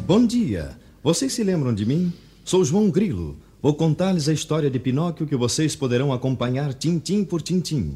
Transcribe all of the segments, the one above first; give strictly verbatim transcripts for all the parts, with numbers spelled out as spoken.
Bom dia. Vocês se lembram de mim? Sou João Grilo. Vou contar-lhes a história de Pinóquio que vocês poderão acompanhar tintim por tintim.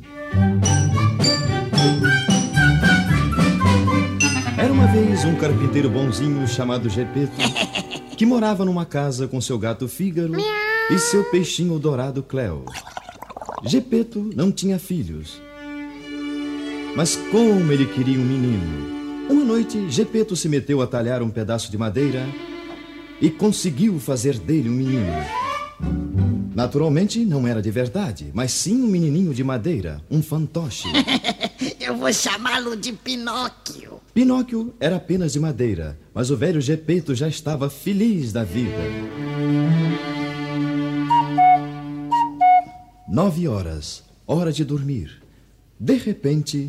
Era uma vez um carpinteiro bonzinho chamado Gepeto, que morava numa casa com seu gato Fígaro e seu peixinho dourado Cléo. Gepeto não tinha filhos, mas como ele queria um menino. Uma noite, Gepeto se meteu a talhar um pedaço de madeira e conseguiu fazer dele um menino. Naturalmente, não era de verdade, mas sim um menininho de madeira, um fantoche. Eu vou chamá-lo de Pinóquio. Pinóquio era apenas de madeira, mas o velho Gepeto já estava feliz da vida. Nove horas, hora de dormir. De repente...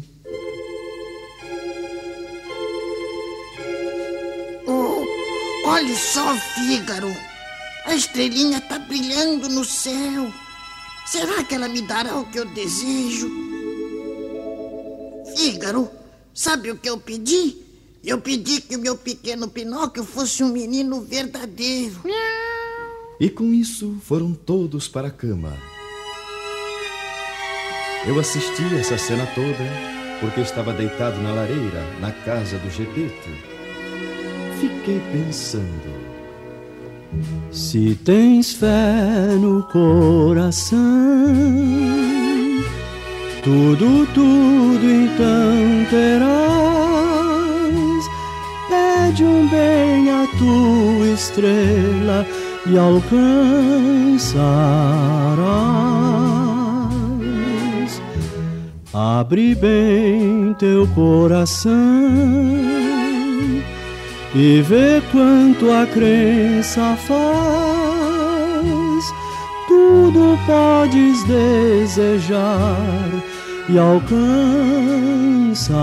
Oh, olhe só, Fígaro. A estrelinha está brilhando no céu. Será que ela me dará o que eu desejo? Fígaro, sabe o que eu pedi? Eu pedi que o meu pequeno Pinóquio fosse um menino verdadeiro. E com isso foram todos para a cama. Eu assisti essa cena toda porque estava deitado na lareira, na casa do Gepeto. Fiquei pensando... Se tens fé no coração, tudo, tudo então terás. Pede um bem à tua estrela e alcançarás. Abre bem teu coração e vê quanto a crença faz. Tudo podes desejar e alcançarás.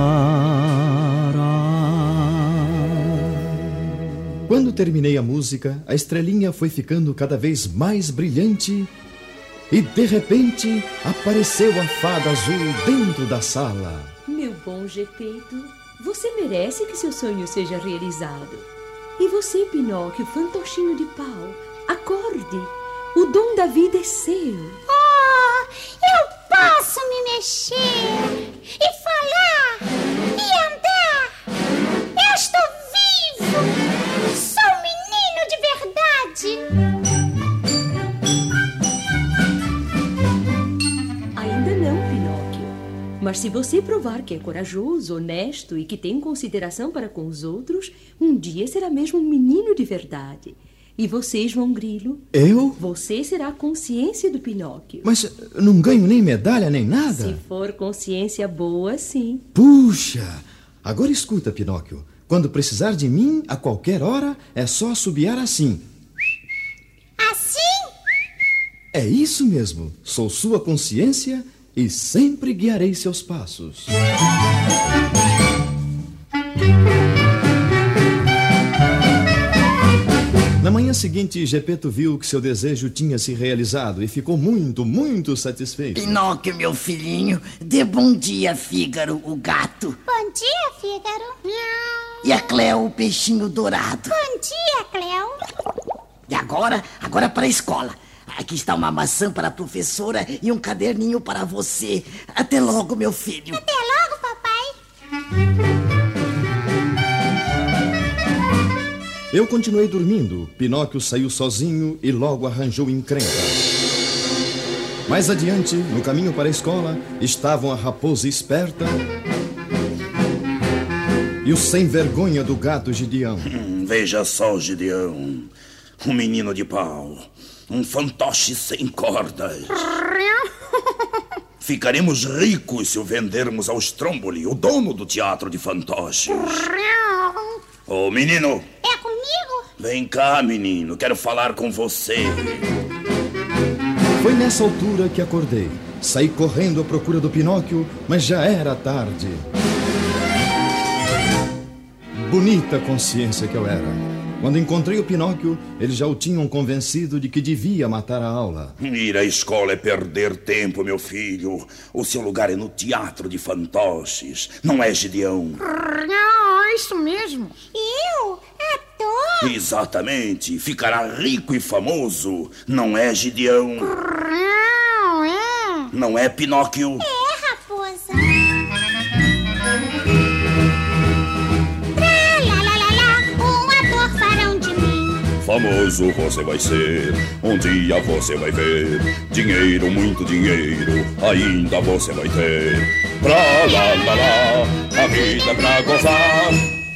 Quando terminei a música, a estrelinha foi ficando cada vez mais brilhante e, de repente, apareceu a fada azul dentro da sala. Meu bom Gepeto, você merece que seu sonho seja realizado. E você, Pinóquio, fantochinho de pau, acorde. O dom da vida é seu. Oh, eu posso me mexer e falar e andar. Eu estou vivo. Sou um menino de verdade. Ainda não, Pinóquio. Mas se você provar que é corajoso, honesto e que tem consideração para com os outros, um dia será mesmo um menino de verdade. E você, João Grilo? Eu? Você será a consciência do Pinóquio. Mas não ganho nem medalha, nem nada? Se for consciência boa, sim. Puxa! Agora escuta, Pinóquio. Quando precisar de mim, a qualquer hora, é só assobiar assim. Assim? É isso mesmo. Sou sua consciência e sempre guiarei seus passos. Na manhã seguinte, Gepeto viu que seu desejo tinha se realizado e ficou muito, muito satisfeito. Pinóquio, meu filhinho, dê bom dia, Fígaro, o gato. Bom dia, Fígaro. Miau. E a Cléo, o peixinho dourado. Bom dia, Cléo. E agora, agora para a escola. Aqui está uma maçã para a professora e um caderninho para você. Até logo, meu filho. Até logo, papai. Eu continuei dormindo. Pinóquio saiu sozinho e logo arranjou encrenca. Mais adiante, no caminho para a escola, estavam a raposa esperta e o sem vergonha do gato Gideão. Hum, veja só, Gideão. Um menino de pau. Um fantoche sem cordas. Ficaremos ricos se o vendermos ao Stromboli, o dono do teatro de fantoches. Ô, menino. É comigo? Vem cá, menino. Quero falar com você. Foi nessa altura que acordei. Saí correndo à procura do Pinóquio, mas já era tarde. Bonita consciência que eu era. Quando encontrei o Pinóquio, eles já o tinham convencido de que devia matar a aula. Ir à escola é perder tempo, meu filho. O seu lugar é no teatro de fantoches. Não é, Gideão? Não, é isso mesmo. Eu? Ator? Exatamente. Ficará rico e famoso. Não é, Gideão? Não é? Não é, Pinóquio? É, raposa. Tra-la-la-la-la, um ator farão de mim. Famoso você vai ser, um dia você vai ver. Dinheiro, muito dinheiro, ainda você vai ter. Pra lá, lá, lá, a vida pra gozar.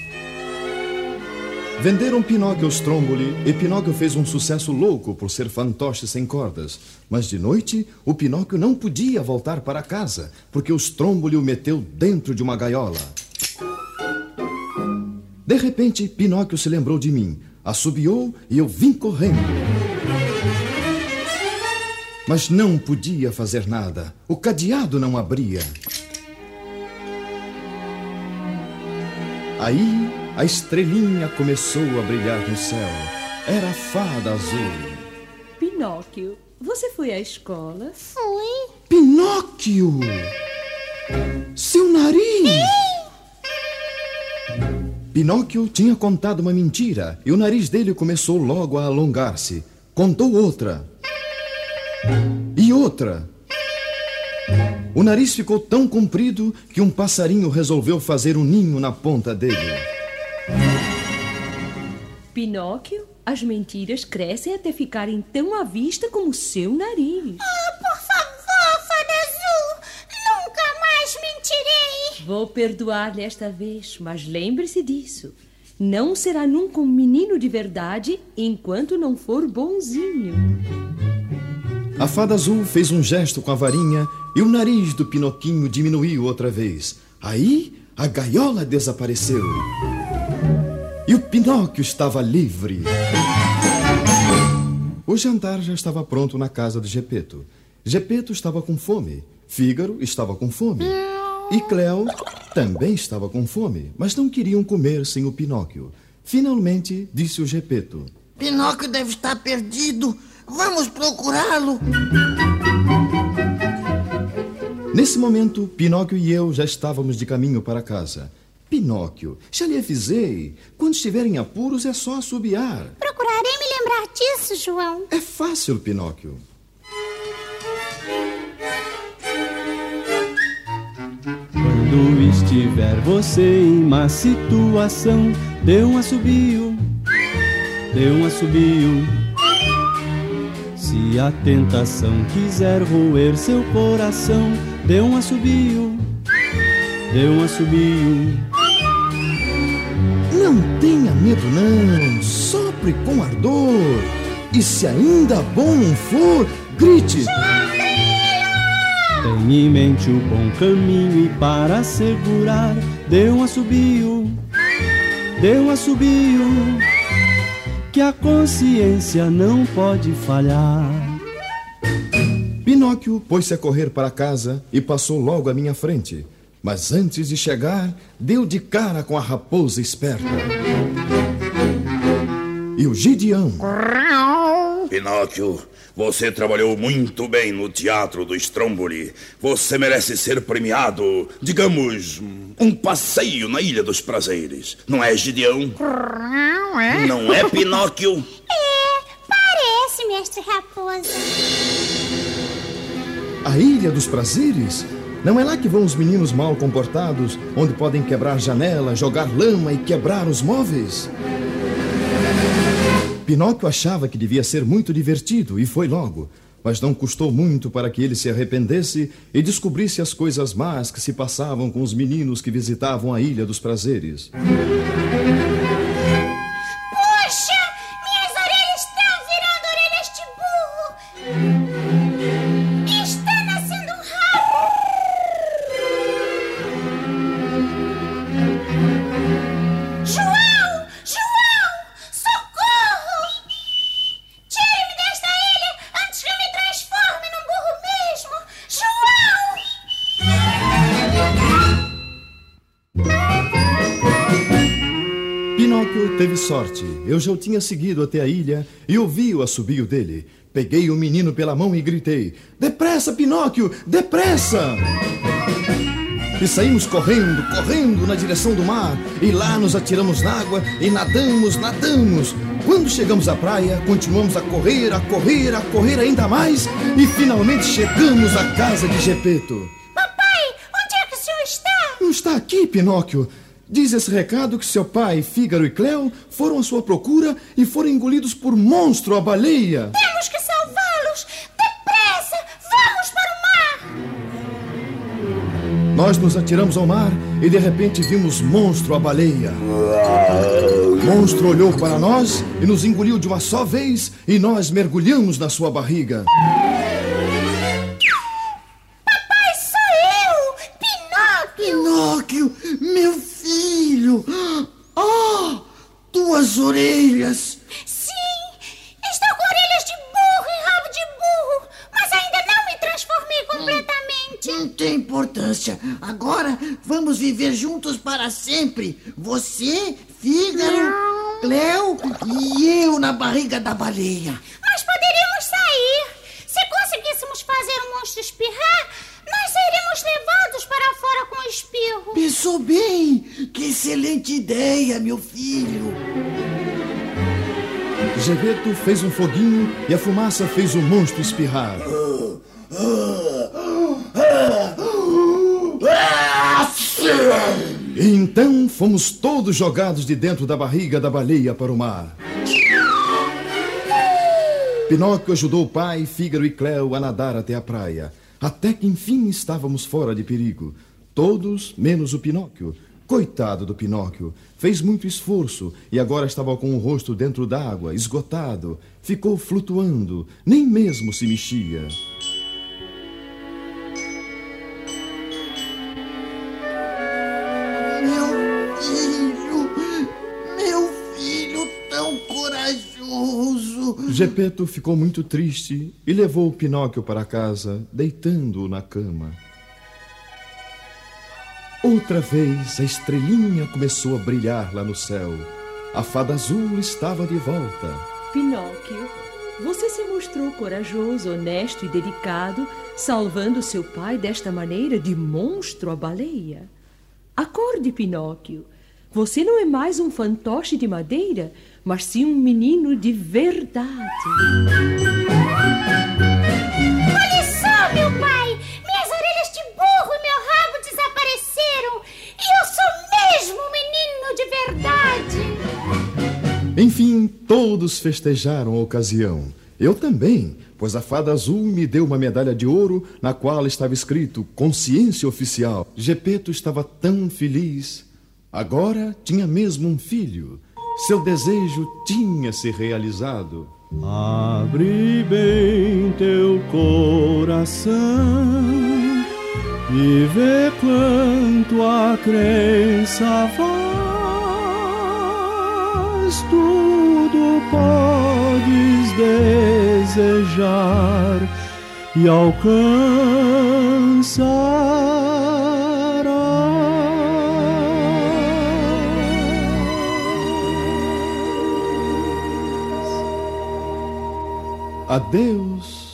Venderam Pinóquio ao Stromboli e Pinóquio fez um sucesso louco por ser fantoche sem cordas. Mas de noite, o Pinóquio não podia voltar para casa, porque o Stromboli o meteu dentro de uma gaiola. De repente, Pinóquio se lembrou de mim, assobiou e eu vim correndo. Mas não podia fazer nada, o cadeado não abria. Aí, a estrelinha começou a brilhar no céu. Era a fada azul. Pinóquio, você foi à escola? Fui. Pinóquio! Seu nariz! Pinóquio tinha contado uma mentira e o nariz dele começou logo a alongar-se. Contou outra. E outra. O nariz ficou tão comprido que um passarinho resolveu fazer um ninho na ponta dele. Pinóquio, as mentiras crescem até ficarem tão à vista como o seu nariz. Ah, por favor, fada azul, nunca mais mentirei. Vou perdoar-lhe esta vez, mas lembre-se disso. Não será nunca um menino de verdade enquanto não for bonzinho. A fada azul fez um gesto com a varinha e o nariz do Pinoquinho diminuiu outra vez. Aí, a gaiola desapareceu. E o Pinóquio estava livre. O jantar já estava pronto na casa de Gepeto. Gepeto estava com fome. Fígaro estava com fome. E Cleo também estava com fome, mas não queriam comer sem o Pinóquio. Finalmente, disse o Gepeto: Pinóquio deve estar perdido. Vamos procurá-lo. Nesse momento, Pinóquio e eu já estávamos de caminho para casa. Pinóquio, já lhe avisei. Quando estiver em apuros, é só assobiar. Procurarei me lembrar disso, João. É fácil, Pinóquio. Quando estiver você em má situação, dê um assobio, dê um assobio. Se a tentação quiser roer seu coração, dê um assobio, dê um assobio. Não tenha medo, não. Sopre com ardor. E se ainda bom for, grite: Tenha em mente o bom caminho e para segurar, dê um assobio, dê um assobio, que a consciência não pode falhar. Pinóquio pôs-se a correr para casa e passou logo à minha frente. Mas antes de chegar, deu de cara com a raposa esperta. E o Gideão: Pinóquio, você trabalhou muito bem no teatro do Stromboli. Você merece ser premiado, digamos, um passeio na Ilha dos Prazeres. Não é, Gideão? Não é? Não é, Pinóquio? É, parece, mestre Raposa. A Ilha dos Prazeres? Não é lá que vão os meninos mal comportados, onde podem quebrar janela, jogar lama e quebrar os móveis? Pinóquio achava que devia ser muito divertido e foi logo. Mas não custou muito para que ele se arrependesse e descobrisse as coisas más que se passavam com os meninos que visitavam a Ilha dos Prazeres. Puxa, minhas orelhas estão virando orelhas de burro. Está nascendo um rabo. João, João, socorro! Tire-me desta ilha antes que eu me transforme num burro mesmo. João! Pinóquio teve sorte. Eu já o tinha seguido até a ilha e ouvi o assobio dele. Peguei o menino pela mão e gritei: Depressa, Pinóquio! Depressa! e saímos correndo, correndo na direção do mar. E lá nos atiramos na água e nadamos, nadamos. Quando chegamos à praia, continuamos a correr, a correr, a correr ainda mais. E finalmente chegamos à casa de Gepeto. Papai, onde é que o senhor está? Não está aqui, Pinóquio. Diz esse recado que seu pai, Fígaro e Cléo foram à sua procura e foram engolidos por Monstro, a baleia. Temos que salvá-los! Depressa! Vamos para o mar! Nós nos atiramos ao mar e de repente vimos Monstro, a baleia. Monstro olhou para nós e nos engoliu de uma só vez e nós mergulhamos na sua barriga. Papai, sou eu! Pinóquio! Pinóquio, meu filho! Ah, tuas orelhas! Sim! Estou com orelhas de burro e rabo de burro, mas ainda não me transformei completamente. Não tem importância. Agora vamos viver juntos para sempre. Você, Fígaro, Cléo e eu na barriga da baleia. Mas poderíamos sair. Se conseguíssemos fazer o monstro espirrar, nós seríamos levados para fora com o espirro. Pensou bem. Que excelente ideia, meu filho. Gepeto fez um foguinho e a fumaça fez o monstro espirrar. E então fomos todos jogados de dentro da barriga da baleia para o mar. Pinóquio ajudou o pai, Fígaro e Cléo a nadar até a praia, até que enfim estávamos fora de perigo. Todos, menos o Pinóquio. Coitado do Pinóquio, fez muito esforço e agora estava com o rosto dentro d'água, esgotado. Ficou flutuando, nem mesmo se mexia. Meu filho, meu filho tão corajoso. Gepeto ficou muito triste e levou o Pinóquio para casa, deitando-o na cama. Outra vez a estrelinha começou a brilhar lá no céu. A fada azul estava de volta. Pinóquio, você se mostrou corajoso, honesto e delicado, salvando seu pai desta maneira de monstro a baleia. Acorde, Pinóquio. Você não é mais um fantoche de madeira, mas sim um menino de verdade. Olha só, meu pai! Minhas orelhas de burro e meu rabo desapareceram! E eu sou mesmo um menino de verdade! Enfim, todos festejaram a ocasião. Eu também, pois a fada azul me deu uma medalha de ouro na qual estava escrito Consciência Oficial. Gepeto estava tão feliz. Agora tinha mesmo um filho. Seu desejo tinha se realizado. Abre bem teu coração e vê quanto a crença faz. Tudo podes desejar e alcançarás. Adeus,